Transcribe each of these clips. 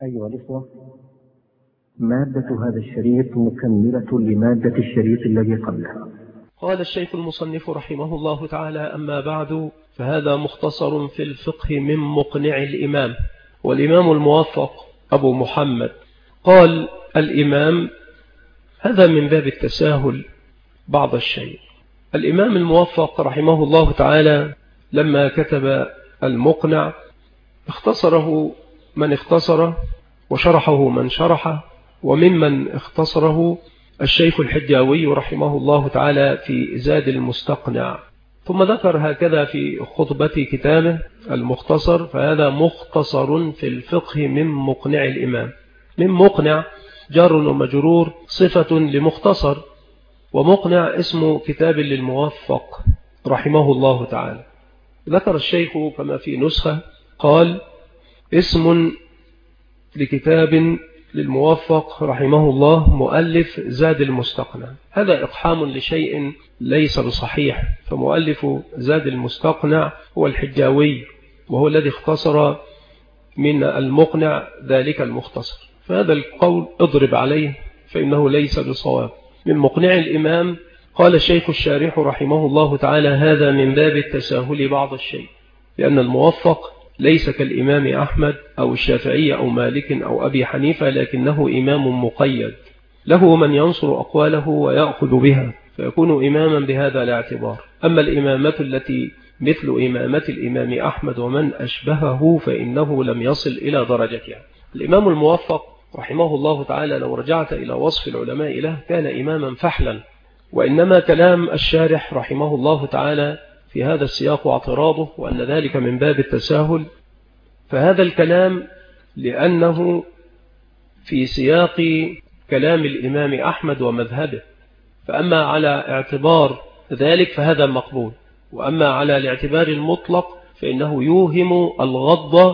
أيها الإخوة، مادة هذا الشريط مكملة لمادة الشريط الذي قبله. قال الشيخ المصنف رحمه الله تعالى: أما بعد، فهذا مختصر في الفقه من مقنع الإمام. والإمام الموفق أبو محمد قال: الإمام هذا من باب التساهل بعض الشيء. الإمام الموفق رحمه الله تعالى لما كتب المقنع اختصره من اختصره وشرحه من شرحه، وممن اختصره الشيخ الحجاوي رحمه الله تعالى في زاد المستقنع. ثم ذكر هكذا في خطبة كتابه المختصر: فهذا مختصر في الفقه من مقنع الإمام. من مقنع جار ومجرور صفة لمختصر، ومقنع اسم كتاب للموفق رحمه الله تعالى. ذكر الشيخ كما في نسخة قال: اسم لكتاب للموفق رحمه الله مؤلف زاد المستقنع. هذا إقحام لشيء ليس بصحيح، فمؤلف زاد المستقنع هو الحجاوي، وهو الذي اختصر من المقنع ذلك المختصر. فهذا القول اضرب عليه فإنه ليس بصواب. من مقنع الإمام قال الشيخ الشارح رحمه الله تعالى: هذا من باب التساهل بعض الشيء، لأن الموفق ليس كالإمام أحمد أو الشافعي أو مالك أو أبي حنيفة، لكنه إمام مقيد له من ينصر أقواله ويأخذ بها، فيكون إماما بهذا الاعتبار. أما الإمامة التي مثل إمامة الإمام أحمد ومن أشبهه فإنه لم يصل إلى درجتها. الإمام الموفق رحمه الله تعالى لو رجعت إلى وصف العلماء له كان إماما فحلا، وإنما كلام الشارح رحمه الله تعالى في هذا السياق واعتراضه وأن ذلك من باب التساهل، فهذا الكلام لأنه في سياق كلام الإمام أحمد ومذهبه، فأما على اعتبار ذلك فهذا مقبول، وأما على الاعتبار المطلق فإنه يوهم الغض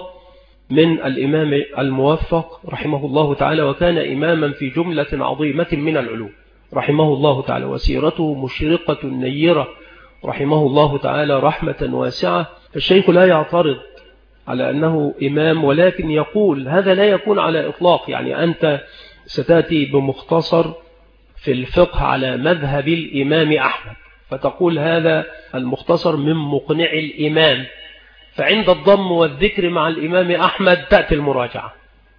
من الإمام الموفق رحمه الله تعالى، وكان إماما في جملة عظيمة من العلوم رحمه الله تعالى، وسيرته مشرقة نيرة رحمه الله تعالى رحمة واسعة. فالشيخ لا يعترض على أنه إمام، ولكن يقول هذا لا يكون على إطلاق. يعني أنت ستأتي بمختصر في الفقه على مذهب الإمام أحمد، فتقول هذا المختصر من مقنع الإمام، فعند الضم والذكر مع الإمام أحمد تأتي المراجعة.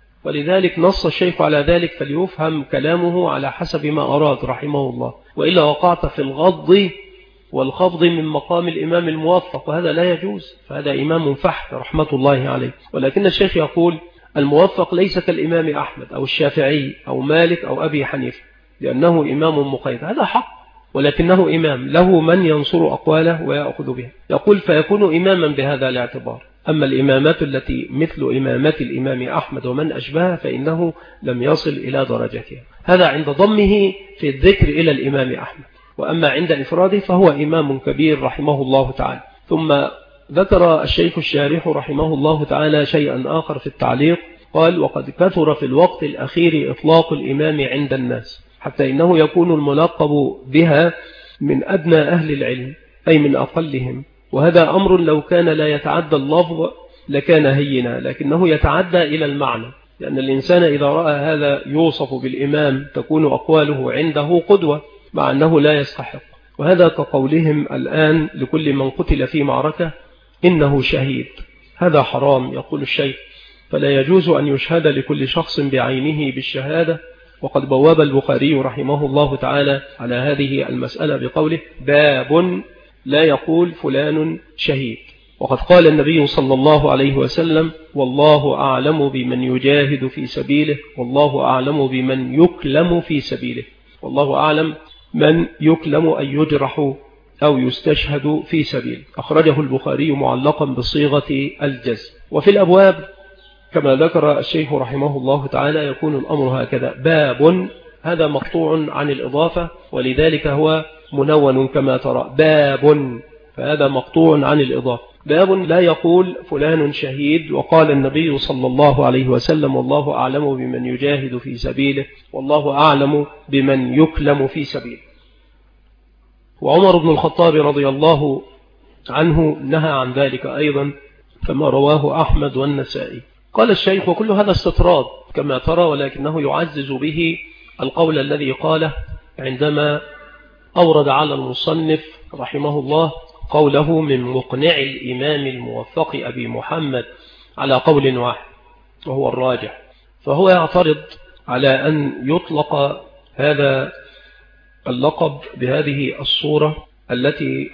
ولذلك نص الشيخ على ذلك، فليفهم كلامه على حسب ما أراد رحمه الله، وإلا وقعت في الغض والخفض من مقام الإمام الموفق، وهذا لا يجوز، فهذا إمام فحل رحمة الله عليه. ولكن الشيخ يقول الموفق ليس كالإمام أحمد أو الشافعي أو مالك أو أبي حنيفة، لأنه إمام مقيد. هذا حق، ولكنه إمام له من ينصر أقواله ويأخذ بها. يقول فيكون إماما بهذا الاعتبار. أما الإمامة التي مثل إمامة الإمام أحمد ومن أشبهه فإنه لم يصل إلى درجتها. هذا عند ضمه في الذكر إلى الإمام أحمد، وأما عند إفراده فهو إمام كبير رحمه الله تعالى. ثم ذكر الشيخ الشارح رحمه الله تعالى شيئا آخر في التعليق، قال: وقد كثر في الوقت الأخير إطلاق الإمام عند الناس، حتى إنه يكون الملقب بها من أدنى أهل العلم، أي من أقلهم. وهذا أمر لو كان لا يتعدى اللفظ لكان هينا، لكنه يتعدى إلى المعنى، لأن الإنسان إذا رأى هذا يوصف بالإمام تكون أقواله عنده قدوة، مع أنه لا يستحق. وهذا كقولهم الآن لكل من قتل في معركة إنه شهيد. هذا حرام يقول الشيخ، فلا يجوز أن يشهد لكل شخص بعينه بالشهادة. وقد بواب البخاري رحمه الله تعالى على هذه المسألة بقوله: باب لا يقول فلان شهيد. وقد قال النبي صلى الله عليه وسلم: والله أعلم بمن يجاهد في سبيله، والله أعلم بمن يكلم في سبيله. والله أعلم من يكلم أن يجرح أو يستشهد في سبيله. أخرجه البخاري معلقا بصيغة الجزم. وفي الأبواب كما ذكر الشيخ رحمه الله تعالى يكون الأمر هكذا: باب، هذا مقطوع عن الإضافة، ولذلك هو منون كما ترى، باب، فهذا مقطوع عن الإضافة. باب لا يقول فلان شهيد. وقال النبي صلى الله عليه وسلم: والله أعلم بمن يجاهد في سبيله، والله أعلم بمن يكلم في سبيله. وعمر بن الخطاب رضي الله عنه نهى عن ذلك أيضا، كما رواه أحمد والنسائي. قال الشيخ: وكل هذا استطراد كما ترى، ولكنه يعزز به القول الذي قاله عندما أورد على المصنف رحمه الله قوله: من مقنع الإمام الموفق أبي محمد، على قول واحد وهو الراجح. فهو يعترض على أن يطلق هذا اللقب بهذه الصورة التي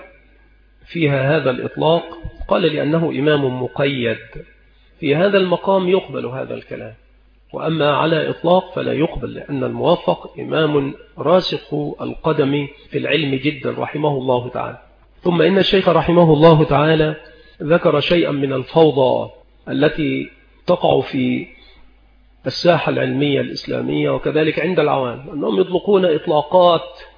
فيها هذا الإطلاق. قال: لأنه إمام مقيد، في هذا المقام يقبل هذا الكلام، وأما على إطلاق فلا يقبل، لأن الموفق إمام راسخ القدم في العلم جدا رحمه الله تعالى. ثم إن الشيخ رحمه الله تعالى ذكر شيئا من الفوضى التي تقع في الساحة العلمية الإسلامية وكذلك عند العوام، أنهم يطلقون إطلاقات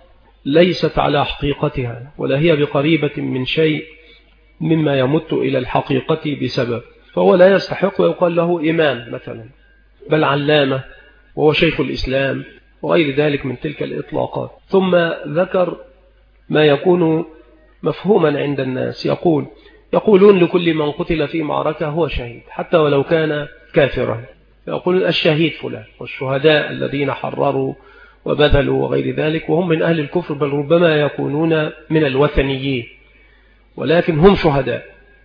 ليست على حقيقتها، ولا هي بقريبة من شيء مما يمت إلى الحقيقة بسبب، فهو لا يستحق ويقال له إمام مثلا، بل علامة وهو شيخ الإسلام وغير ذلك من تلك الإطلاقات. ثم ذكر ما يكون مفهوما عند الناس، يقولون لكل من قتل في معركة هو شهيد حتى ولو كان كافرا، يقولون الشهيد فلان، والشهداء الذين حرروا وبذلوا وغير ذلك، وهم من أهل الكفر، بل ربما يكونون من الوثنيين، ولكن هم شهداء.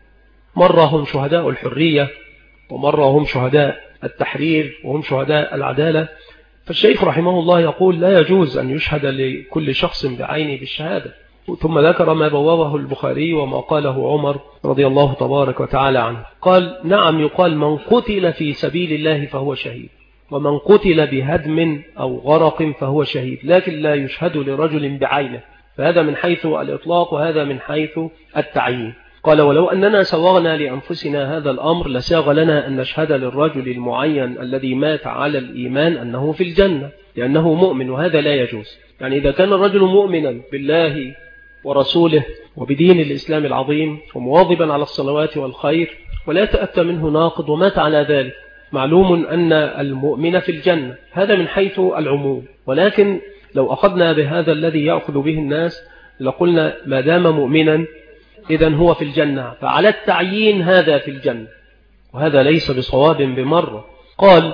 مرة هم شهداء الحرية، ومرة هم شهداء التحرير، وهم شهداء العدالة. فالشيخ رحمه الله يقول: لا يجوز أن يشهد لكل شخص بعينه بالشهادة. ثم ذكر ما بوابه البخاري وما قاله عمر رضي الله تبارك وتعالى عنه. قال: نعم، يقال من قتل في سبيل الله فهو شهيد، ومن قتل بهدم أو غرق فهو شهيد، لكن لا يشهد لرجل بعينه. فهذا من حيث الإطلاق، وهذا من حيث التعيين. قال: ولو أننا سوغنا لأنفسنا هذا الأمر لساغ لنا أن نشهد للرجل المعين الذي مات على الإيمان أنه في الجنة، لأنه مؤمن، وهذا لا يجوز. يعني إذا كان الرجل مؤمنا بالله ورسوله وبدين الإسلام العظيم ومواظبا على الصلوات والخير ولا يتأتى منه ناقض ومات على ذلك، معلوم أن المؤمن في الجنة، هذا من حيث العموم. ولكن لو أخذنا بهذا الذي يأخذ به الناس لقلنا ما دام مؤمنا إذن هو في الجنة، فعلى التعيين هذا في الجنة، وهذا ليس بصواب بمرة. قال: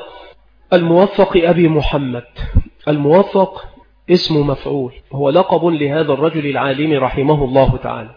الموفق أبي محمد. الموفق اسم مفعول، هو لقب لهذا الرجل العالم رحمه الله تعالى.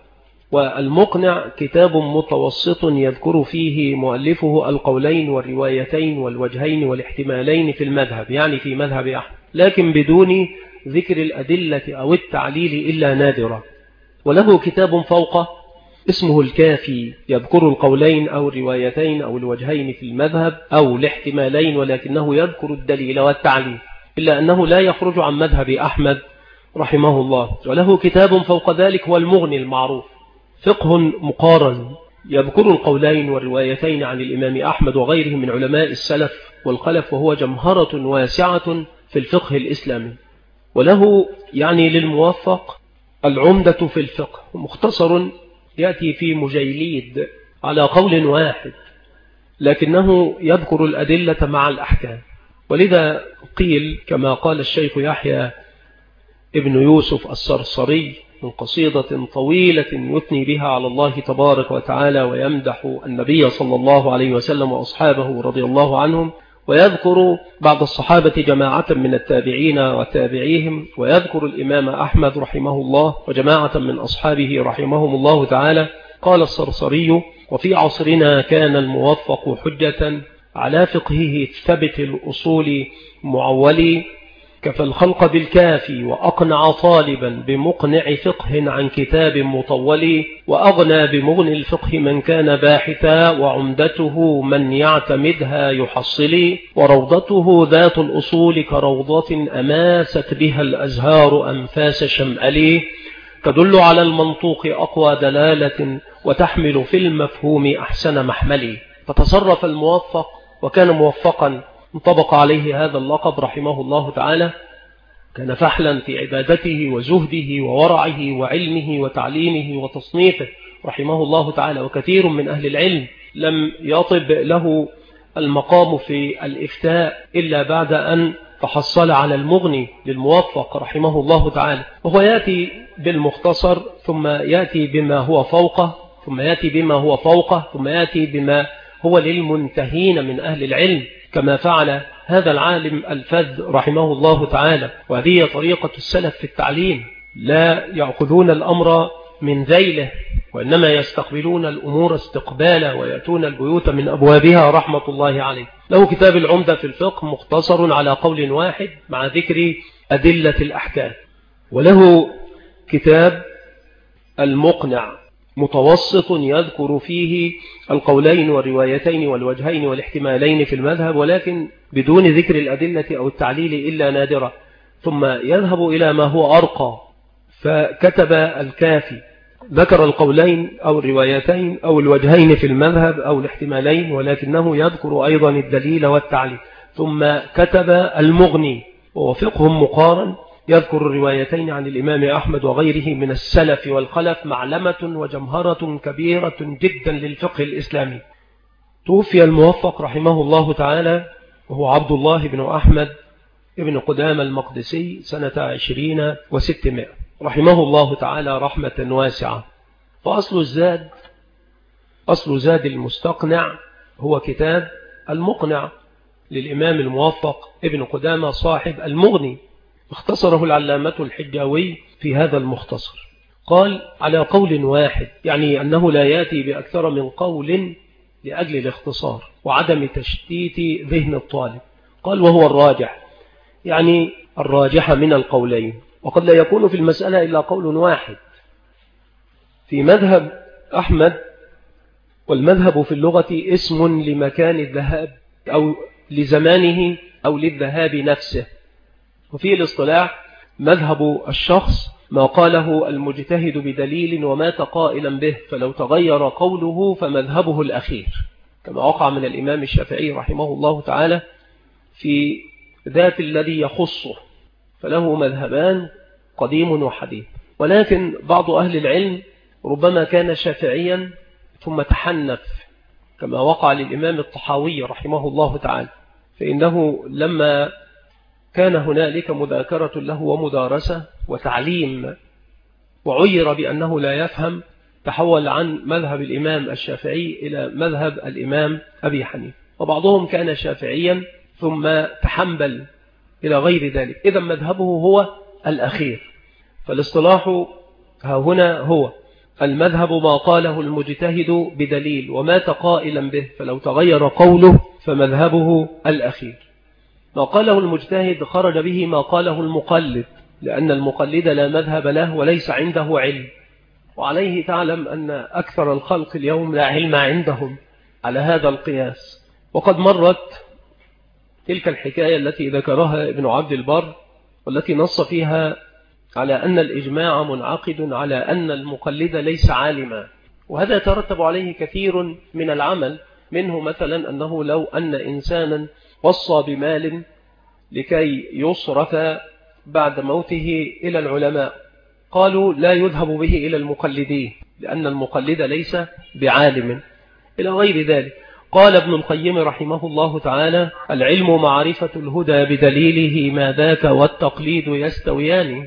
والمقنع كتاب متوسط يذكر فيه مؤلفه القولين والروايتين والوجهين والاحتمالين في المذهب، يعني في مذهب أحمد، لكن بدون ذكر الأدلة أو التعليل إلا نادرا. وله كتاب فوقه اسمه الكافي، يذكر القولين أو الروايتين أو الوجهين في المذهب أو الاحتمالين، ولكنه يذكر الدليل والتعليل، إلا أنه لا يخرج عن مذهب أحمد رحمه الله. وله كتاب فوق ذلك هو المغني المعروف، فقه مقارن، يذكر القولين والروايتين عن الإمام أحمد وغيره من علماء السلف والخلف، وهو جمهرة واسعة في الفقه الإسلامي. وله يعني للموفق العمدة في الفقه، مختصر يأتي في مجيليد على قول واحد، لكنه يذكر الأدلة مع الأحكام. ولذا قيل كما قال الشيخ يحيى ابن يوسف الصرصري من قصيدة طويلة يثني بها على الله تبارك وتعالى ويمدح النبي صلى الله عليه وسلم وأصحابه رضي الله عنهم، ويذكر بعض الصحابة جماعة من التابعين وتابعيهم، ويذكر الإمام أحمد رحمه الله وجماعة من أصحابه رحمهم الله تعالى. قال الصرصري: وفي عصرنا كان الموفق حجة على فقهه ثبت الأصول معولي، كفى الخلق بالكافي وأقنع طالبا بمقنع فقه عن كتاب مطول، وأغنى بمغني الفقه من كان باحثا، وعمدته من يعتمدها يحصلي، وروضته ذات الأصول كروضة أماست بها الأزهار أنفاس شمألي، تدل على المنطوق أقوى دلالة وتحمل في المفهوم أحسن محملي. فتصرف الموفق وكان موفقا، انطبق عليه هذا اللقب رحمه الله تعالى. كان فحلا في عبادته وزهده وورعه وعلمه وتعليمه وتصنيفه رحمه الله تعالى. وكثير من أهل العلم لم يطب له المقام في الإفتاء إلا بعد أن تحصل على المغني للموفق رحمه الله تعالى. وهو يأتي بالمختصر، ثم يأتي بما هو فوقه، ثم يأتي بما هو فوقه، ثم يأتي بما هو للمنتهين من أهل العلم، كما فعل هذا العالم الفذ رحمه الله تعالى. وهذه طريقة السلف في التعليم، لا يأخذون الأمر من ذيله، وإنما يستقبلون الأمور استقبالا ويأتون البيوت من أبوابها رحمة الله عليه. له كتاب العمدة في الفقه مختصر على قول واحد مع ذكر أدلة الأحكام. وله كتاب المقنع متوسط يذكر فيه القولين والروايتين والوجهين والاحتمالين في المذهب، ولكن بدون ذكر الأدلة أو التعليل إلا نادرة، ثم يذهب إلى ما هو أرقى فكتب الكافي، ذكر القولين أو الروايتين أو الوجهين في المذهب أو الاحتمالين، ولكنه يذكر أيضا الدليل والتعليل. ثم كتب المغني وهو فقه مقارن، يذكر الروايتين عن الإمام أحمد وغيره من السلف والخلف، معلمة وجمهرة كبيرة جدا للفقه الإسلامي. توفي الموفق رحمه الله تعالى وهو عبد الله بن أحمد ابن قدامة المقدسي سنة 20 و600 رحمه الله تعالى رحمة واسعة. فأصل زاد المستقنع هو كتاب المقنع للإمام الموفق ابن قدامة صاحب المغني، اختصره العلامة الحجاوي في هذا المختصر. قال على قول واحد، يعني أنه لا يأتي بأكثر من قول لأجل الاختصار وعدم تشتيت ذهن الطالب. قال وهو الراجح، يعني الراجح من القولين، وقد لا يكون في المسألة إلا قول واحد. في مذهب أحمد، والمذهب في اللغة اسم لمكان الذهاب أو لزمانه أو للذهاب نفسه، وفي الاصطلاح مذهب الشخص ما قاله المجتهد بدليل ومات قائلا به، فلو تغير قوله فمذهبه الأخير، كما وقع من الإمام الشافعي رحمه الله تعالى في ذات الذي يخصه، فله مذهبان قديم وحديث. ولكن بعض أهل العلم ربما كان شافعيا ثم تحنف، كما وقع للإمام الطحاوي رحمه الله تعالى، فإنه لما كان هنالك مذاكرة له ومدارسة وتعليم وعير بأنه لا يفهم، تحول عن مذهب الإمام الشافعي إلى مذهب الإمام أبي حنيفة، وبعضهم كان شافعيا ثم تحنبل إلى غير ذلك. إذا مذهبه هو الأخير. فالاصطلاح ها هنا هو المذهب ما قاله المجتهد بدليل ومات قائلا به، فلو تغير قوله فمذهبه الأخير. ما قاله المجتهد خرج به ما قاله المقلد، لأن المقلد لا مذهب له وليس عنده علم، وعليه تعلم أن أكثر الخلق اليوم لا علم عندهم على هذا القياس. وقد مرت تلك الحكاية التي ذكرها ابن عبد البر، والتي نص فيها على أن الإجماع منعقد على أن المقلد ليس عالما، وهذا ترتب عليه كثير من العمل، منه مثلا أنه لو أن إنسانا وصى بمال لكي يصرف بعد موته إلى العلماء، قالوا لا يذهب به إلى المقلدين لأن المقلد ليس بعالم إلى غير ذلك. قال ابن القيم رحمه الله تعالى العلم معرفة الهدى بدليله ما ذاك والتقليد يستويان.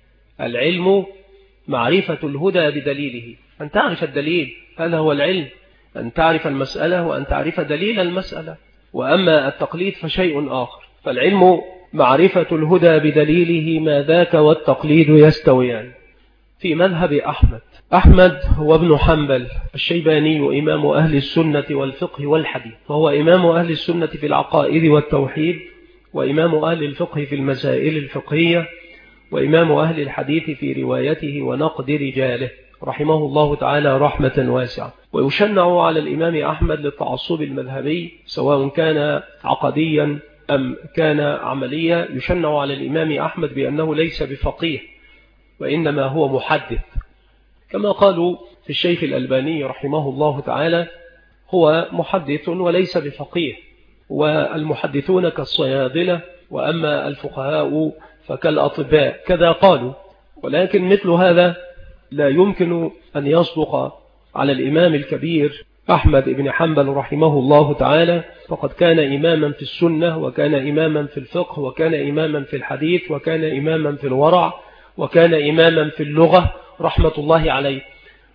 العلم معرفة الهدى بدليله، أن تعرف الدليل، هذا هو العلم، أن تعرف المسألة وأن تعرف دليل المسألة. وأما التقليد فشيء آخر. فالعلم معرفة الهدى بدليله ما ذاك والتقليد يستويان. في مذهب أحمد هو ابن حنبل الشيباني، إمام أهل السنة والفقه والحديث، فهو إمام أهل السنة في العقائد والتوحيد، وإمام أهل الفقه في المسائل الفقهية، وإمام أهل الحديث في روايته ونقد رجاله رحمه الله تعالى رحمة واسعة. ويشنع على الإمام أحمد للتعصب المذهبي سواء كان عقديا أم كان عمليا، يشنع على الإمام أحمد بأنه ليس بفقيه وإنما هو محدث، كما قالوا في الشيخ الألباني رحمه الله تعالى هو محدث وليس بفقيه، والمحدثون كالصيادلة وأما الفقهاء فكالأطباء، كذا قالوا. ولكن مثل هذا لا يمكن أن يصدق على الإمام الكبير أحمد بن حنبل رحمه الله تعالى، فقد كان إماما في السنة، وكان إماما في الفقه، وكان إماما في الحديث، وكان إماما في الورع، وكان إماما في اللغة رحمة الله عليه.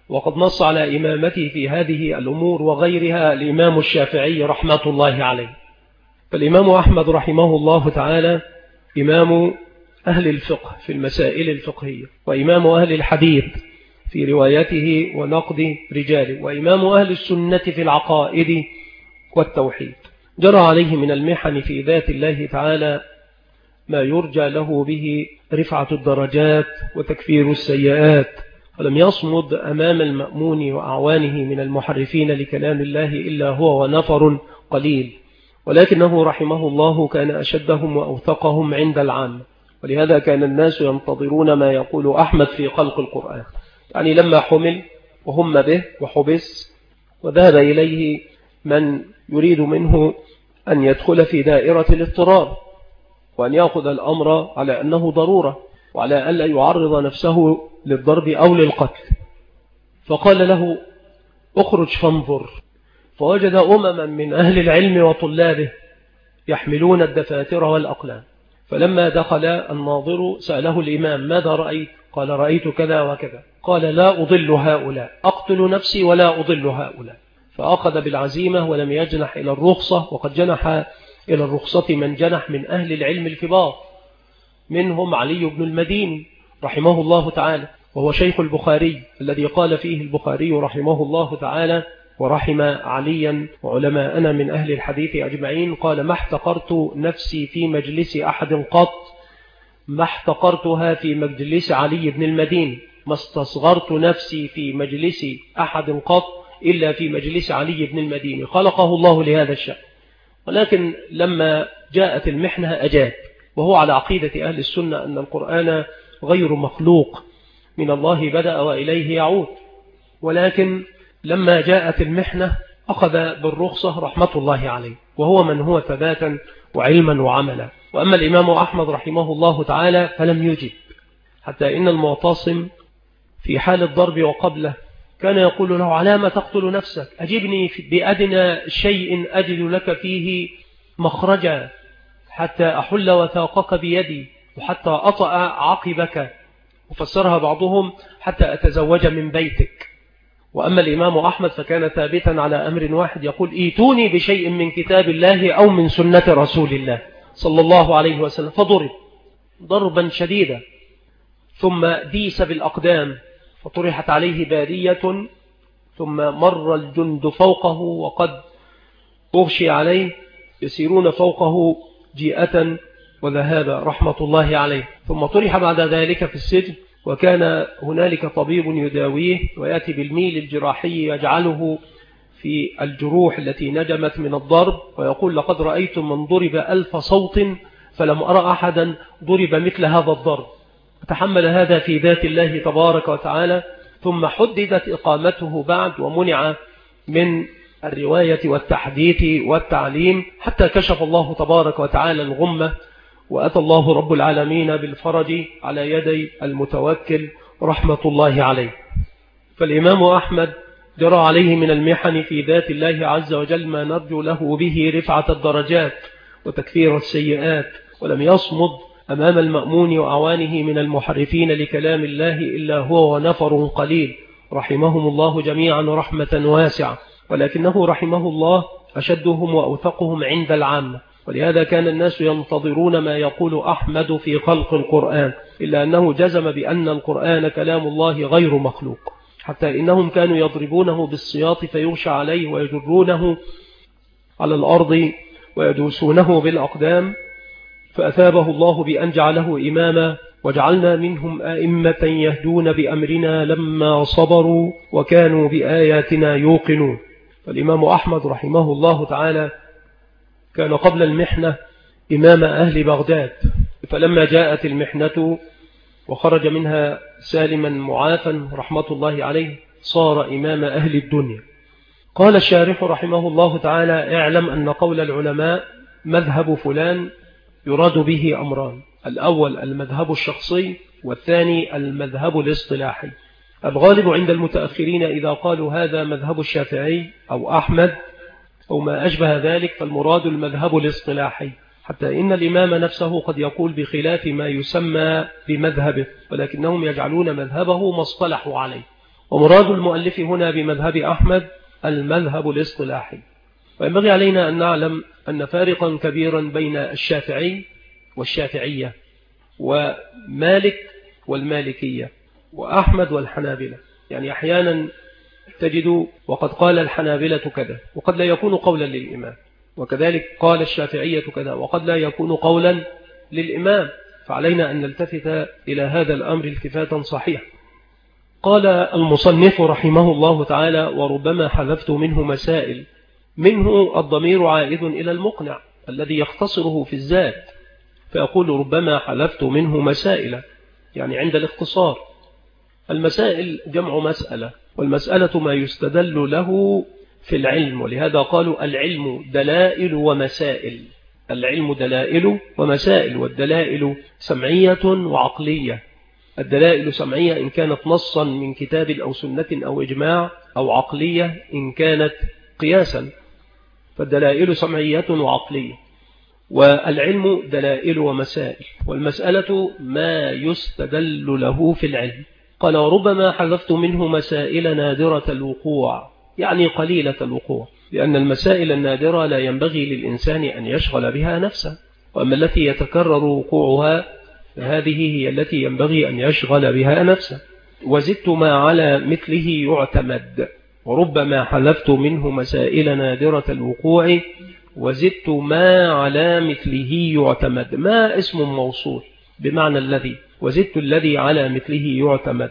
وقد نص على إمامته في هذه الأمور وغيرها الإمام الشافعي رحمة الله عليه. فالإمام أحمد رحمه الله تعالى إمام أهل الفقه في المسائل الفقهية، وإمام أهل الحديث في روايته ونقد رجاله، وإمام أهل السنة في العقائد والتوحيد. جرى عليه من المحن في ذات الله تعالى ما يرجى له به رفعة الدرجات وتكفير السيئات، ولم يصمد أمام المأمون وأعوانه من المحرفين لكلام الله إلا هو ونفر قليل، ولكنه رحمه الله كان أشدهم وأوثقهم عند العامة، ولهذا كان الناس ينتظرون ما يقول أحمد في خلق القرآن. يعني لما حمل وهم به وحبس وذهب إليه من يريد منه أن يدخل في دائرة الاضطرار وأن يأخذ الأمر على أنه ضرورة وعلى ألا يعرض نفسه للضرب أو للقتل، فقال له اخرج فانظر، فوجد أمما من أهل العلم وطلابه يحملون الدفاتر والأقلام. فلما دخل الناظر سأله الإمام ماذا رأيت؟ قال رأيت كذا وكذا. قال لا أضل هؤلاء، أقتل نفسي ولا أضل هؤلاء. فأخذ بالعزيمة ولم يجنح إلى الرخصة، وقد جنح إلى الرخصة من جنح من أهل العلم الكبار، منهم علي بن المديني رحمه الله تعالى، وهو شيخ البخاري الذي قال فيه البخاري رحمه الله تعالى ورحم عليا وعلماءنا من أهل الحديث أجمعين، قال ما احتقرت نفسي في مجلس أحد قط ما احتقرتها في مجلس علي بن المديني، ما استصغرت نفسي في مجلس أحد قط إلا في مجلس علي بن المديني، خلقه الله لهذا الشأن. ولكن لما جاءت المحنة أجاب، وهو على عقيدة أهل السنة أن القرآن غير مخلوق، من الله بدأ وإليه يعود. ولكن لما جاءت المحنة أخذ بالرخصة رحمة الله عليه، وهو من هو ثباتا وعلما وعملا. وأما الإمام أحمد رحمه الله تعالى فلم يجب، حتى إن المعتصم في حال الضرب وقبله كان يقول له على ما تقتل نفسك؟ أجبني بأدنى شيء أجد لك فيه مخرجا حتى أحل وثاقك بيدي وحتى أطأ عقبك، وفسرها بعضهم حتى أتزوج من بيتك. وأما الإمام أحمد فكان ثابتا على أمر واحد، يقول ايتوني بشيء من كتاب الله أو من سنة رسول الله صلى الله عليه وسلم، فضرب ضربا شديدا ثم ديس بالأقدام فطرحت عليه بارية، ثم مر الجند فوقه وقد أغشي عليه يسيرون فوقه جيئة وذهابا رحمة الله عليه. ثم طرح بعد ذلك في السجن، وكان هنالك طبيب يداويه ويأتي بالميل الجراحي يجعله في الجروح التي نجمت من الضرب، ويقول لقد رأيت من ضرب 1000 صوت فلم أرى أحدا ضرب مثل هذا الضرب. تحمل هذا في ذات الله تبارك وتعالى، ثم حددت إقامته بعد ومنع من الرواية والتحديث والتعليم، حتى كشف الله تبارك وتعالى الغمة، وأتى الله رب العالمين بالفرج على يدي المتوكل رحمة الله عليه. فالإمام أحمد جرى عليه من المحن في ذات الله عز وجل ما نرجو له به رفعة الدرجات وتكفير السيئات، ولم يصمد أمام المأمون وأعوانه من المحرفين لكلام الله إلا هو ونفر قليل رحمهم الله جميعا رحمة واسعة، ولكنه رحمه الله أشدهم وأوثقهم عند العامة، ولهذا كان الناس ينتظرون ما يقول أحمد في خلق القرآن، إلا أنه جزم بأن القرآن كلام الله غير مخلوق، حتى إنهم كانوا يضربونه بالسياط فيغشى عليه ويجرونه على الأرض ويدوسونه بالأقدام، فأثابه الله بأن جعله إماما وجعلنا منهم أئمة يهدون بأمرنا لما صبروا وكانوا بآياتنا يوقنون. فالإمام أحمد رحمه الله تعالى كان قبل المحنة إمام أهل بغداد، فلما جاءت المحنة وخرج منها سالما معافا رحمة الله عليه صار إمام أهل الدنيا. قال الشارح رحمه الله تعالى اعلم أن قول العلماء مذهب فلان يراد به أمران، الأول المذهب الشخصي والثاني المذهب الاصطلاحي. الغالب عند المتأخرين إذا قالوا هذا مذهب الشافعي أو أحمد أو ما أشبه ذلك فالمراد المذهب الاصطلاحي، حتى إن الإمام نفسه قد يقول بخلاف ما يسمى بمذهبه، ولكنهم يجعلون مذهبه ما اصطلحوا عليه، ومراد المؤلف هنا بمذهب أحمد المذهب الاصطلاحي. وينبغي علينا أن نعلم أن فارقا كبيرا بين الشافعي والشافعية ومالك والمالكية وأحمد والحنابلة. يعني أحيانا تجد وقد قال الحنابلة كذا وقد لا يكون قولا للإمام، وكذلك قال الشافعية كذا وقد لا يكون قولا للإمام، فعلينا أن نلتفت إلى هذا الأمر التفاتا صحيحا. قال المصنف رحمه الله تعالى: وربما حذفت منه مسائل. منه الضمير عائد إلى المقنع الذي يختصره في الذات، فيقول ربما حذفت منه مسائل، يعني عند الاختصار. المسائل جمع مسألة، والمسألة ما يستدل له في العلم، ولهذا قالوا العلم دلائل ومسائل. العلم دلائل ومسائل، والدلائل سمعية وعقلية. الدلائل سمعية إن كانت نصا من كتاب أو سنة أو إجماع، أو عقلية إن كانت قياسا، فالدلائل سمعية وعقلية. والعلم دلائل ومسائل، والمسألة ما يستدل له في العلم. قال: وربما حذفت منه مسائل نادرة الوقوع، يعني قليلة الوقوع، لأن المسائل النادرة لا ينبغي للإنسان أن يشغل بها نفسه، وأما التي يتكرر وقوعها فهذه هي التي ينبغي أن يشغل بها نفسه. وزدت ما على مثله يعتمد. وربما حذفت منه مسائل نادرة الوقوع، وزدت ما على مثله يعتمد. ما اسم موصول بمعنى الذي، وزدت الذي على مثله يعتمد.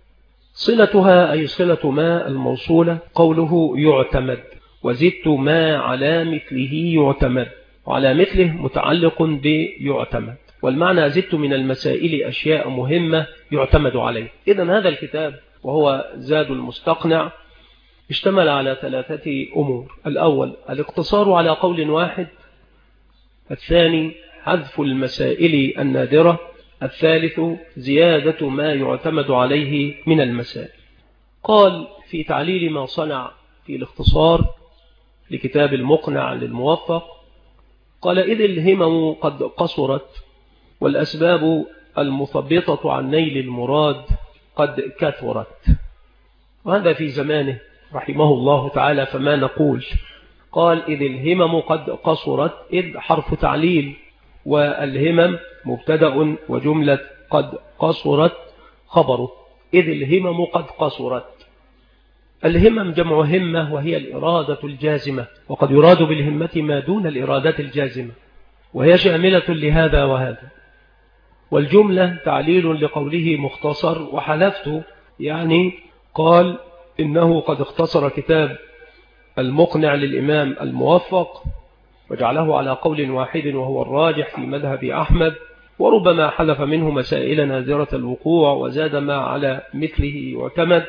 صلتها أي صلة ما الموصولة قوله يعتمد، وزدت ما على مثله يعتمد، وعلى مثله متعلق بيعتمد. والمعنى زدت من المسائل أشياء مهمة يعتمد عليه. إذن هذا الكتاب وهو زاد المستقنع اشتمل على 3 أمور: الأول الاقتصار على قول واحد، الثاني حذف المسائل النادرة، الثالث زيادة ما يعتمد عليه من المسائل. قال في تعليل ما صنع في الاختصار لكتاب المقنع للموفق، قال: إذ الهمم قد قصرت، والأسباب المثبطة عن نيل المراد قد كثرت. وهذا في زمانه رحمه الله تعالى، فما نقول؟ قال: إذ الهمم قد قصرت. إذ حرف تعليل، والهمم مبتدأ، وجملة قد قصرت خبره. إذ الهمم قد قصرت. الهمم جمع همة، وهي الإرادة الجازمة، وقد يراد بالهمة ما دون الإرادة الجازمة، وهي شاملة لهذا وهذا. والجملة تعليل لقوله مختصر. وحذفت يعني قال إنه قد اختصر كتاب المقنع للإمام الموفق وجعله على قول واحد، وهو الراجح في مذهب أحمد. وربما حذف منه مسائل نادرة الوقوع، وزاد ما على مثله يعتمد.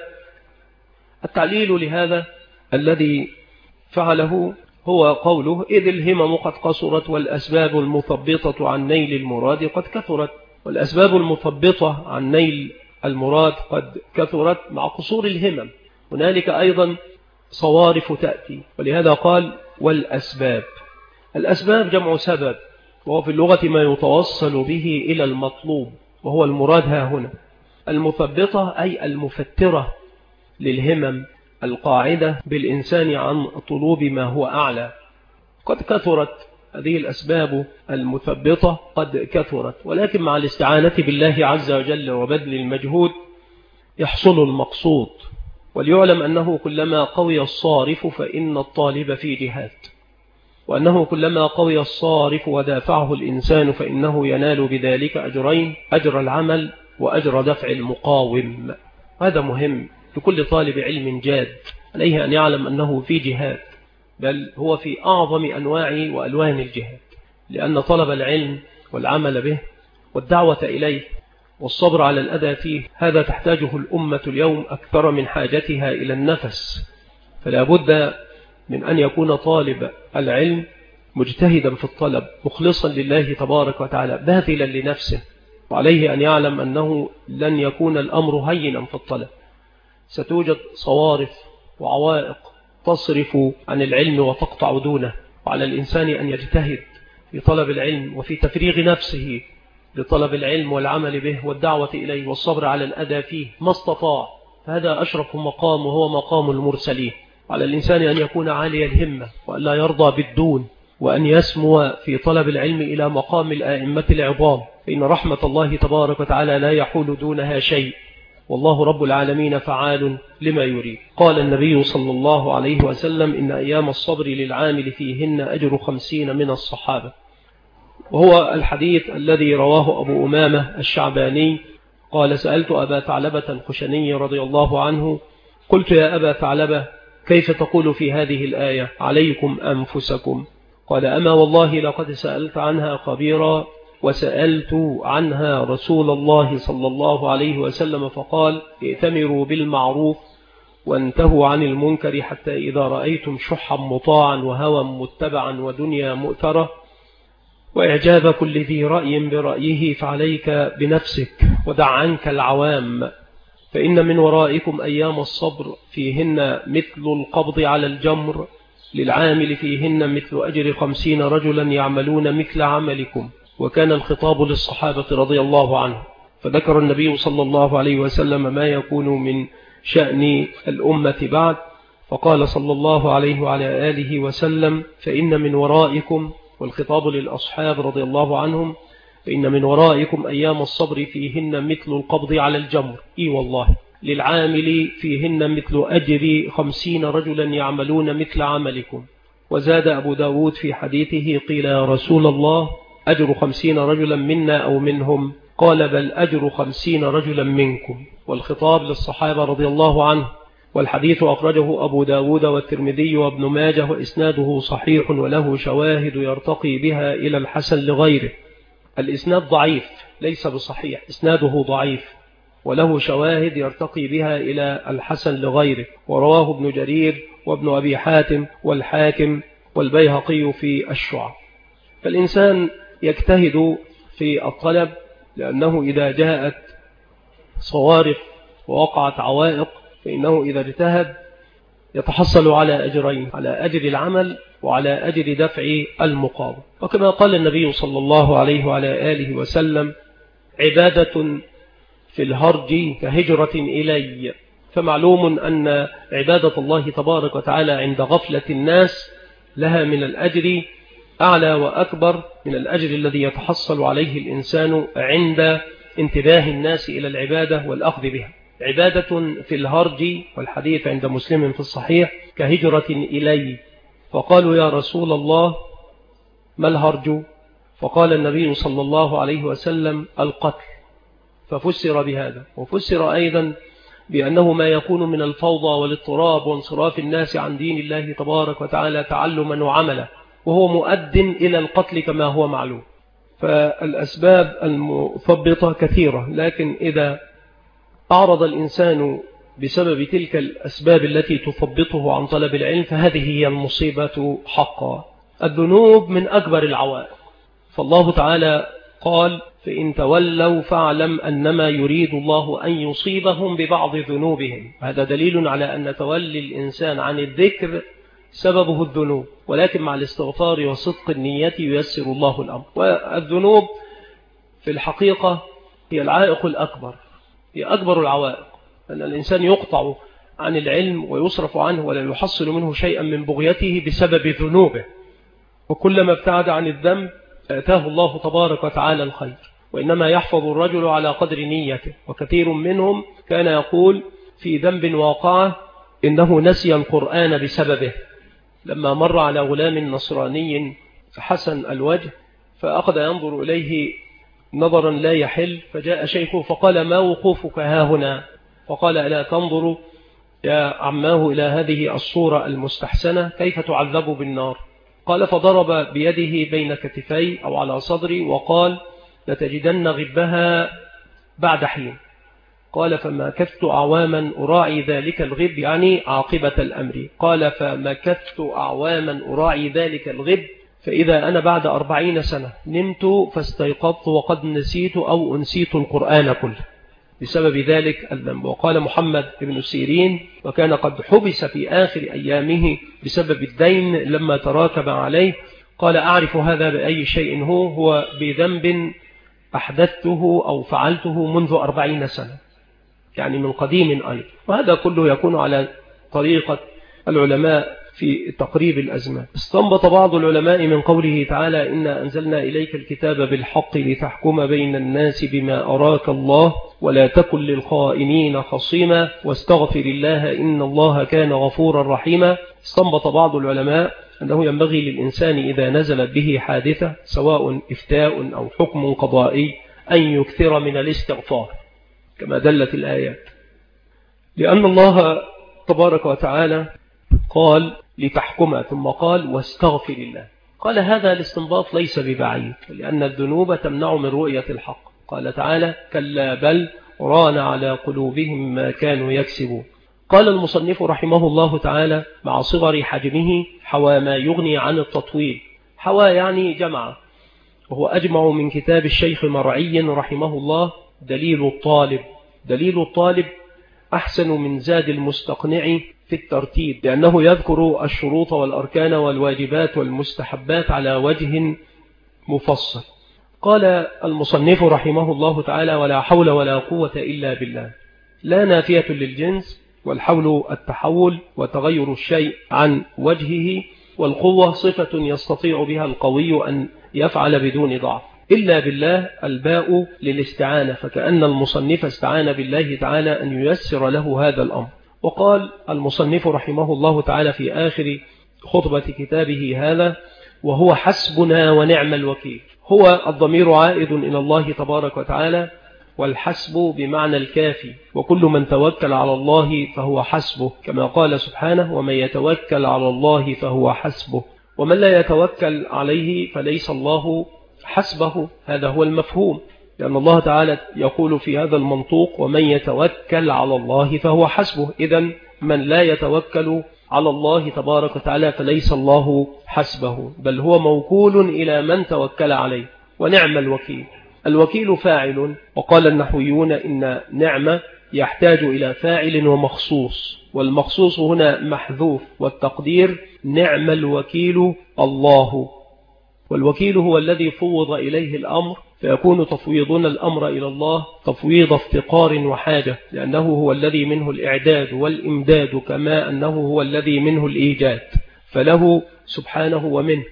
التعليل لهذا الذي فعله هو قوله: إذ الهمم قد قصرت، والأسباب المثبطة عن نيل المراد قد كثرت. والأسباب المثبطة عن نيل المراد قد كثرت مع قصور الهمم. هنالك أيضا صوارف تأتي، ولهذا قال: والأسباب. الأسباب جمع سبب، وهو في اللغة ما يتوصل به إلى المطلوب، وهو المراد ها هنا. المثبطة أي المفترة للهمم، القاعدة بالإنسان عن طلوب ما هو أعلى. قد كثرت هذه الأسباب المثبطة، قد كثرت، ولكن مع الاستعانة بالله عز وجل وبذل المجهود يحصل المقصود. وليعلم أنه كلما قوي الصارف فإن الطالب في جهاد، وأنه كلما قوي الصارف ودافعه الإنسان فإنه ينال بذلك أجرين: أجر العمل وأجر دفع المقاوم. هذا مهم لكل طالب علم جاد، عليه أن يعلم أنه في جهاد، بل هو في أعظم أنواع وألوان الجهاد، لأن طلب العلم والعمل به والدعوة إليه والصبر على الأذى فيه هذا تحتاجه الأمة اليوم أكثر من حاجتها إلى النفس. فلا بد من أن يكون طالب العلم مجتهدا في الطلب، مخلصا لله تبارك وتعالى، باذلا لنفسه، وعليه أن يعلم أنه لن يكون الأمر هينا في الطلب. ستوجد صوارف وعوائق تصرف عن العلم وتقطع دونه، وعلى الإنسان أن يجتهد في طلب العلم وفي تفريغ نفسه لطلب العلم والعمل به والدعوة إليه والصبر على الأذى فيه ما استطاع، فهذا أشرف مقام وهو مقام المرسلين. على الإنسان أن يكون عالي الهمة وأن لا يرضى بالدون، وأن يسمو في طلب العلم إلى مقام الآئمة العظام، فإن رحمة الله تبارك وتعالى لا يحول دونها شيء، والله رب العالمين فعال لما يريد. قال النبي صلى الله عليه وسلم: إن أيام الصبر للعامل فيهن أجر 50 من الصحابة. وهو الحديث الذي رواه أبو أمامة الشعباني قال: سألت أبا ثعلبة الخشني رضي الله عنه، قلت: يا أبا ثعلبة، كيف تقول في هذه الآية عليكم أنفسكم؟ قال: أما والله لقد سألت عنها خبيرا، وسألت عنها رسول الله صلى الله عليه وسلم فقال: ائتمروا بالمعروف وانتهوا عن المنكر، حتى إذا رأيتم شحا مطاعا وهوى متبعا ودنيا مؤثرة وإعجاب كل ذي رأي برأيه، فعليك بنفسك ودع عنك العوام، فإن من ورائكم أيام الصبر فيهن مثل القبض على الجمر، للعامل فيهن مثل أجر 50 رجلا يعملون مثل عملكم. وكان الخطاب للصحابة رضي الله عنه، فذكر النبي صلى الله عليه وسلم ما يكون من شأن الأمة بعد، فقال صلى الله عليه وعلى آله وسلم: فإن من ورائكم، والخطاب للأصحاب رضي الله عنهم، فإن من ورائكم أيام الصبر فيهن مثل القبض على الجمر، والله، للعامل فيهن مثل أجر 50 رجلا يعملون مثل عملكم. وزاد أبو داود في حديثه: قيل يا رسول الله، أجر 50 رجلا منا أو منهم؟ قال: بل أجر 50 رجلا منكم. والخطاب للصحابة رضي الله عنه. والحديث أخرجه أبو داود والترمذي وابن ماجه، وإسناده صحيح وله شواهد يرتقي بها إلى الحسن لغيره. الإسناد ضعيف ليس بصحيح، إسناده ضعيف وله شواهد يرتقي بها إلى الحسن لغيره، ورواه ابن جرير وابن أبي حاتم والحاكم والبيهقي في الشعب. فالإنسان يجتهد في الطلب، لأنه إذا جاءت صوارف ووقعت عوائق فإنه إذا اجتهد يتحصل على أجرين: على أجر العمل وعلى أجر دفع المقاومة. وكما قال النبي صلى الله عليه وعلى آله وسلم: عبادة في الهرج كهجرة إلي. فمعلوم أن عبادة الله تبارك وتعالى عند غفلة الناس لها من الأجر أعلى وأكبر من الأجر الذي يتحصل عليه الإنسان عند انتباه الناس إلى العبادة والأخذ بها. عبادة في الهرج، والحديث عند مسلم في الصحيح، كهجرة إلي. فقالوا: يا رسول الله، ما الهرج؟ فقال النبي صلى الله عليه وسلم: القتل. ففسر بهذا، وفسر أيضا بأنه ما يكون من الفوضى والاضطراب وانصراف الناس عن دين الله تبارك وتعالى تعلما وعملا، وهو مؤد إلى القتل كما هو معلوم. فالأسباب المثبطة كثيرة، لكن إذا أعرض الإنسان بسبب تلك الأسباب التي تثبطه عن طلب العلم فهذه هي المصيبة حقا. الذنوب من أكبر العوائق، فالله تعالى قال: فإن تولوا فاعلم أنما يريد الله أن يصيبهم ببعض ذنوبهم. هذا دليل على أن تولي الإنسان عن الذكر سببه الذنوب، ولكن مع الاستغفار وصدق النية ييسر الله الأمر. والذنوب في الحقيقة هي العائق الأكبر، هي أكبر العوائق، أن الإنسان يقطع عن العلم ويصرف عنه ولا يحصل منه شيئا من بغيته بسبب ذنوبه. وكلما ابتعد عن الذنب آتاه الله تبارك وتعالى الخير، وإنما يحفظ الرجل على قدر نيته. وكثير منهم كان يقول في ذنب واقعه إنه نسي القرآن بسببه. لما مر على غلام نصراني حسن الوجه فأخذ ينظر إليه نظرا لا يحل، فجاء شيخه فقال: ما وقوفك ها هنا؟ فقال: ألا تنظر يا عماه إلى هذه الصورة المستحسنة كيف تعذب بالنار؟ قال: فضرب بيده بين كتفي أو على صدري وقال: لتجدن غبها بعد حين. قال: فمكثت أعواما أراعي ذلك الغب، يعني عاقبة الأمر. قال: فمكثت أعواما أراعي ذلك الغب، فإذا أنا بعد 40 سنة نمت فاستيقظت وقد نسيت أو أنسيت القرآن كله بسبب ذلك الذنب. وقال محمد بن سيرين: وكان قد حبس في آخر أيامه بسبب الدين لما تراكم عليه، قال: أعرف هذا بأي شيء هو بذنب أحدثته أو فعلته منذ 40 سنة. يعني من قديم أيضا. وهذا كله يكون على طريقة العلماء في تقريب الأزمان. استنبط بعض العلماء من قوله تعالى إنا أنزلنا إليك الكتاب بالحق لتحكم بين الناس بما أراك الله ولا تكن للخائنين خصيما واستغفر الله إن الله كان غفورا رحيما. استنبط بعض العلماء أنه ينبغي للإنسان إذا نزلت به حادثة سواء إفتاء أو حكم قضائي أن يكثر من الاستغفار كما دلت الآيات، لأن الله تبارك وتعالى قال لتحكم ثم قال واستغفر الله. قال هذا الاستنباط ليس ببعيد لأن الذنوب تمنع من رؤية الحق. قال تعالى كلا بل ران على قلوبهم ما كانوا يكسبون. قال المصنف رحمه الله تعالى مع صغر حجمه حوى ما يغني عن التطويل. حوى يعني جمع، وهو أجمع من كتاب الشيخ مرعي رحمه الله دليل الطالب. دليل الطالب أحسن من زاد المستقنع في الترتيب لأنه يذكر الشروط والأركان والواجبات والمستحبات على وجه مفصل. قال المصنف رحمه الله تعالى ولا حول ولا قوة إلا بالله. لا نافية للجنس، والحول التحول وتغير الشيء عن وجهه، والقوة صفة يستطيع بها القوي أن يفعل بدون ضعف. إلا بالله الباء للاستعانة، فكأن المصنف استعان بالله تعالى أن ييسر له هذا الأمر. وقال المصنف رحمه الله تعالى في آخر خطبة كتابه هذا وهو حسبنا ونعم الوكيل. هو الضمير عائد إلى الله تبارك وتعالى، والحسب بمعنى الكافي، وكل من توكل على الله فهو حسبه، كما قال سبحانه ومن يتوكل على الله فهو حسبه، ومن لا يتوكل عليه فليس الله حسبه. هذا هو المفهوم، لأن الله تعالى يقول في هذا المنطوق ومن يتوكل على الله فهو حسبه. إذن من لا يتوكل على الله تبارك وتعالى فليس الله حسبه، بل هو موكول إلى من توكل عليه. ونعم الوكيل. الوكيل فاعل، وقال النحويون إن نعمة يحتاج إلى فاعل ومخصوص، والمخصوص هنا محذوف، والتقدير نعم الوكيل الله. والوكيل هو الذي فوض إليه الأمر، فيكون تفويضنا الأمر إلى الله تفويض افتقار وحاجة، لأنه هو الذي منه الإعداد والإمداد كما أنه هو الذي منه الإيجاد، فله سبحانه ومنه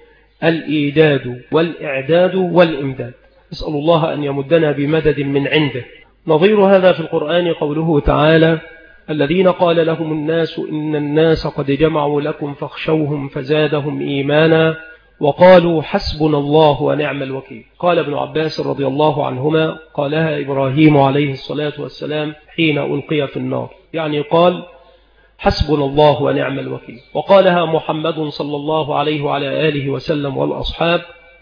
الإيجاد والإعداد والإمداد. نسأل الله أن يمدنا بمدد من عنده. نظير هذا في القرآن قوله تعالى الذين قال لهم الناس إن الناس قد جمعوا لكم فاخشوهم فزادهم إيمانا وقالوا حسبنا الله ونعم الوكيل. قال ابن عباس رضي الله عنهما قالها إبراهيم عليه الصلاة والسلام حين ألقي في النار، يعني قال حسبنا الله ونعم الوكيل. وقالها محمد صلى الله عليه وعلى آله وسلم والأصحاب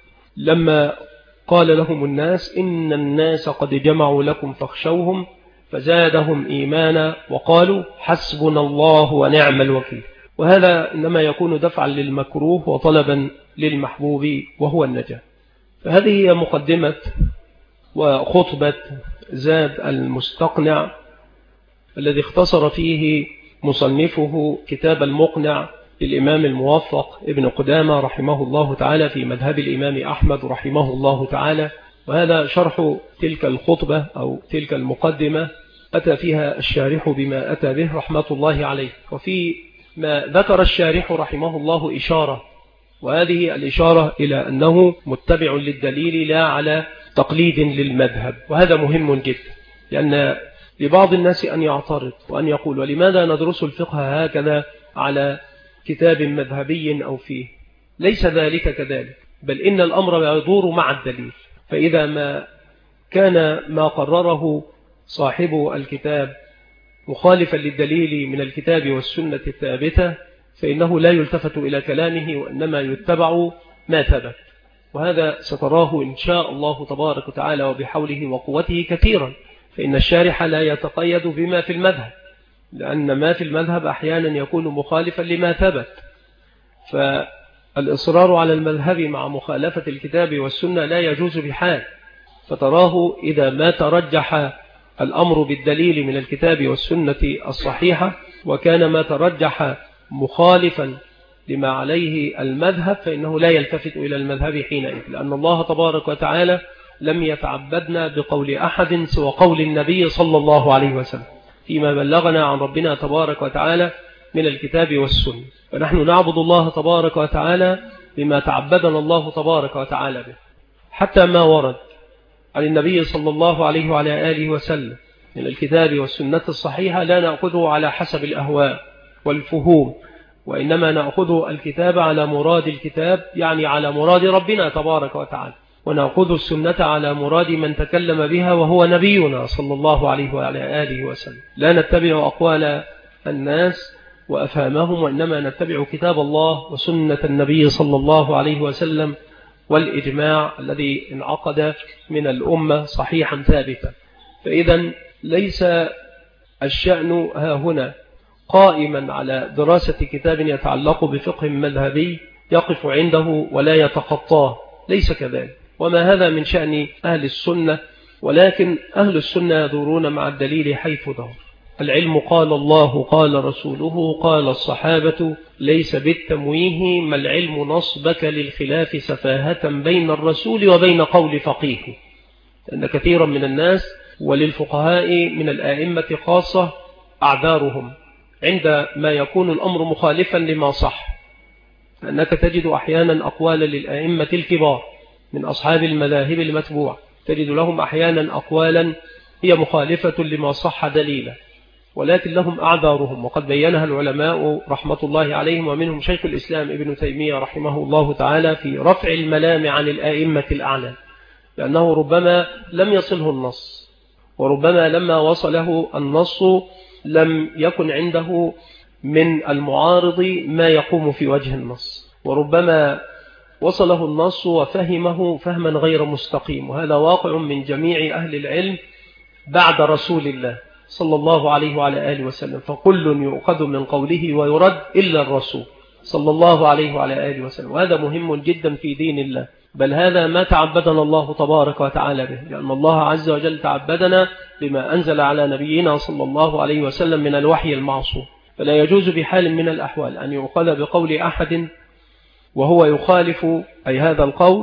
لما قال لهم الناس إن الناس قد جمعوا لكم فاخشوهم فزادهم إيمانا وقالوا حسبنا الله ونعم الوكيل. وهذا إنما يكون دفعا للمكروه وطلبا للمحبوب وهو النجاة. فهذه هي مقدمة وخطبة زاد المستقنع الذي اختصر فيه مصنفه كتاب المقنع للإمام الموفق ابن قدامة رحمه الله تعالى في مذهب الإمام أحمد رحمه الله تعالى. وهذا شرح تلك الخطبة أو تلك المقدمة أتى فيها الشارح بما أتى به رحمة الله عليه. وفي ما ذكر الشارح رحمه الله إشارة، وهذه الإشارة إلى أنه متبع للدليل لا على تقليد للمذهب. وهذا مهم جدا، لأن لبعض الناس أن يعترض وأن يقول ولماذا ندرس الفقه هكذا على كتاب مذهبي أو فيه. ليس ذلك كذلك، بل إن الأمر يدور مع الدليل. فإذا ما كان ما قرره صاحب الكتاب مخالفا للدليل من الكتاب والسنة الثابتة فإنه لا يلتفت إلى كلامه وإنما يتبع ما ثبت. وهذا ستراه إن شاء الله تبارك وتعالى وبحوله وقوته كثيرا، فإن الشارح لا يتقيد بما في المذهب، لأن ما في المذهب أحيانا يكون مخالفا لما ثبت. فالإصرار على المذهب مع مخالفة الكتاب والسنة لا يجوز بحال. فتراه إذا ما ترجح الأمر بالدليل من الكتاب والسنة الصحيحة وكان ما ترجح مخالفا لما عليه المذهب فإنه لا يلتفت إلى المذهب حينئذ، لأن الله تبارك وتعالى لم يتعبدنا بقول أحد سوى قول النبي صلى الله عليه وسلم. فيما بلغنا عن ربنا تبارك وتعالى من الكتاب والسنة. فنحن نعبد الله تبارك وتعالى بما تعبدنا الله تبارك وتعالى به، حتى ما ورد عن النبي صلى الله عليه وعلى آله وسلم من الكتاب والسنة الصحيحة لا نأخذه على حسب الأهواء والفهوم، وإنما نأخذ الكتاب على مراد الكتاب، يعني على مراد ربنا تبارك وتعالى، ونأخذ السنة على مراد من تكلم بها وهو نبينا صلى الله عليه وعلى آله وسلم. لا نتبع أقوال الناس وأفهامهم، وإنما نتبع كتاب الله وسنة النبي صلى الله عليه وسلم والإجماع الذي انعقد من الأمة صحيحا ثابتا. فإذا ليس الشأن ها هنا قائما على دراسة كتاب يتعلق بفقه مذهبي يقف عنده ولا يتخطاه، ليس كذلك، وما هذا من شأن أهل السنة، ولكن أهل السنة يدورون مع الدليل حيث دور. العلم قال الله قال رسوله قال الصحابة، ليس بالتمويه، ما العلم نصبك للخلاف سفاهة بين الرسول وبين قول فقيه. لأن كثيرا من الناس وللفقهاء من الآئمة خاصة أعذارهم عندما يكون الأمر مخالفا لما صح، لأنك تجد أحيانا أقوالا للآئمة الكبار من أصحاب المذاهب المتبوعة، تجد لهم أحيانا أقوالا هي مخالفة لما صح دليلا، ولكن لهم أعذارهم، وقد بينها العلماء رحمة الله عليهم، ومنهم شيخ الإسلام ابن تيمية رحمه الله تعالى في رفع الملام عن الآئمة الأعلى، لأنه ربما لم يصله النص، وربما لما وصله النص لم يكن عنده من المعارض ما يقوم في وجه النص، وربما وصله النص وفهمه فهما غير مستقيم، وهذا واقع من جميع أهل العلم بعد رسول الله صلى الله عليه وعلى آله وسلم، فكل يؤخذ من قوله ويرد إلا الرسول صلى الله عليه وعلى آله وسلم، وهذا مهم جدا في دين الله، بل هذا ما تعبدنا الله تبارك وتعالى به، لأن الله عز وجل تعبدنا بما أنزل على نبينا صلى الله عليه وسلم من الوحي المعصوم، فلا يجوز بحال من الأحوال أن يؤخذ بقول أحد وهو يخالف أي هذا القول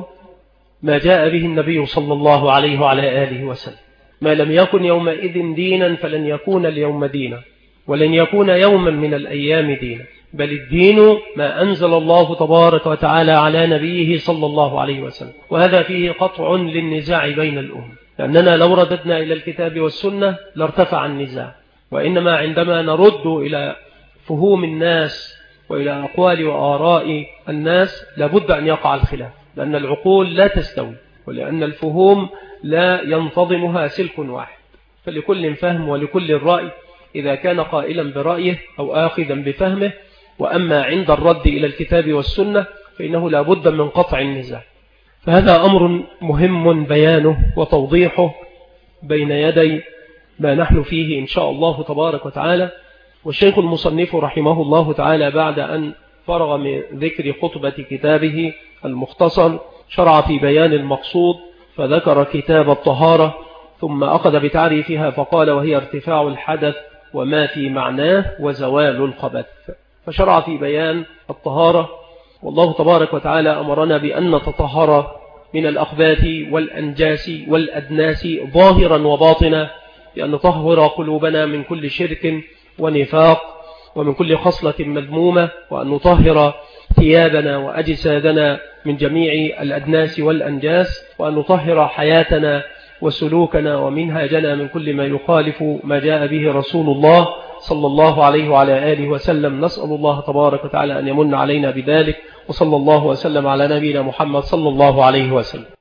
ما جاء به النبي صلى الله عليه وعلى آله وسلم. ما لم يكن يومئذ دينا فلن يكون اليوم دينا، ولن يكون يوما من الأيام دينا، بل الدين ما أنزل الله تبارك وتعالى على نبيه صلى الله عليه وسلم، وهذا فيه قطع للنزاع بين الأمم، لأننا لو رددنا إلى الكتاب والسنة لارتفع النزاع، وإنما عندما نرد إلى فهوم الناس وإلى أقوال وآراء الناس لابد أن يقع الخلاف، لأن العقول لا تستوي، ولأن الفهوم لا ينتظمها سلك واحد، فلكل فهم ولكل رأي إذا كان قائلا برأيه أو آخذا بفهمه، وأما عند الرد إلى الكتاب والسنة فإنه لا بد من قطع النزاع. فهذا أمر مهم بيانه وتوضيحه بين يدي ما نحن فيه إن شاء الله تبارك وتعالى. والشيخ المصنف رحمه الله تعالى بعد أن فرغ من ذكر خطبة كتابه المختصر شرع في بيان المقصود، فذكر كتاب الطهارة، ثم أخذ بتعريفها فقال وهي ارتفاع الحدث وما في معناه وزوال الخبث، فشرع في بيان الطهارة. والله تبارك وتعالى أمرنا بأن نتطهر من الأخباث والأنجاس والأدناس ظاهرا وباطنا، بأن نطهر قلوبنا من كل شرك ونفاق ومن كل خصلة مذمومة، وأن نطهر ثيابنا وأجسادنا من جميع الأدناس والأنجاس، وأن نطهر حياتنا وسلوكنا ومنهاجنا من كل ما يخالف ما جاء به رسول الله صلى الله عليه وعلى آله وسلم. نسأل الله تبارك وتعالى أن يمن علينا بذلك، وصلى الله وسلم على نبينا محمد صلى الله عليه وسلم.